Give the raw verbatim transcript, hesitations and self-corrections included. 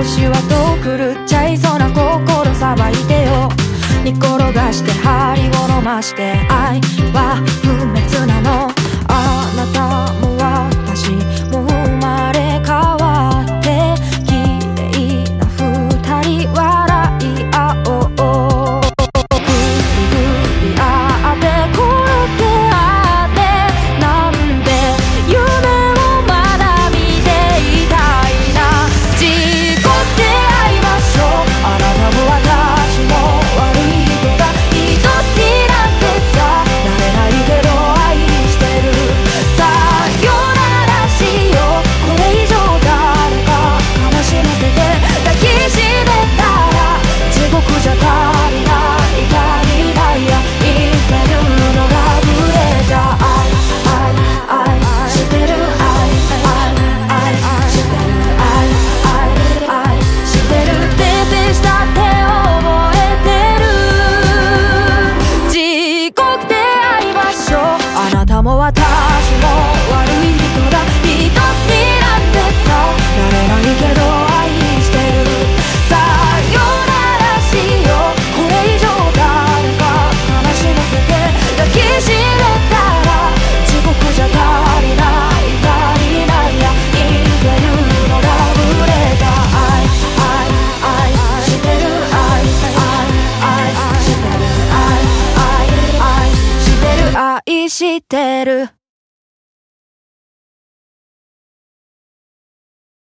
しはと狂っちゃいそうな心さばいてよ。煮転がして針を飲まして愛は不滅なの。あなたも私も生まれ変わって綺麗な二人笑い合おう。くすぐり合って転げ合ってなんて夢をまだ見ていたいな。事故って会いましょう。あなたも私も悪い人だ。愛しいなんてさなれないけど愛してる。さよならしよう。これ以上誰か悲しませて抱きしめたら地獄じゃ足りない足りないやインフェルノラブレター。愛愛愛してる。愛愛愛してる。愛愛愛してる。訂正したって覚えてる。地獄で会いましょう。あなたも私も悪い人だ。愛しいなんてさなれないけど愛してる。さよならしよう。これ以上誰か悲しませて抱きしめたら地獄じゃ足りない足りないやインフェルノラブレター。愛愛愛してる。愛愛愛してる。愛愛愛してる。愛してる。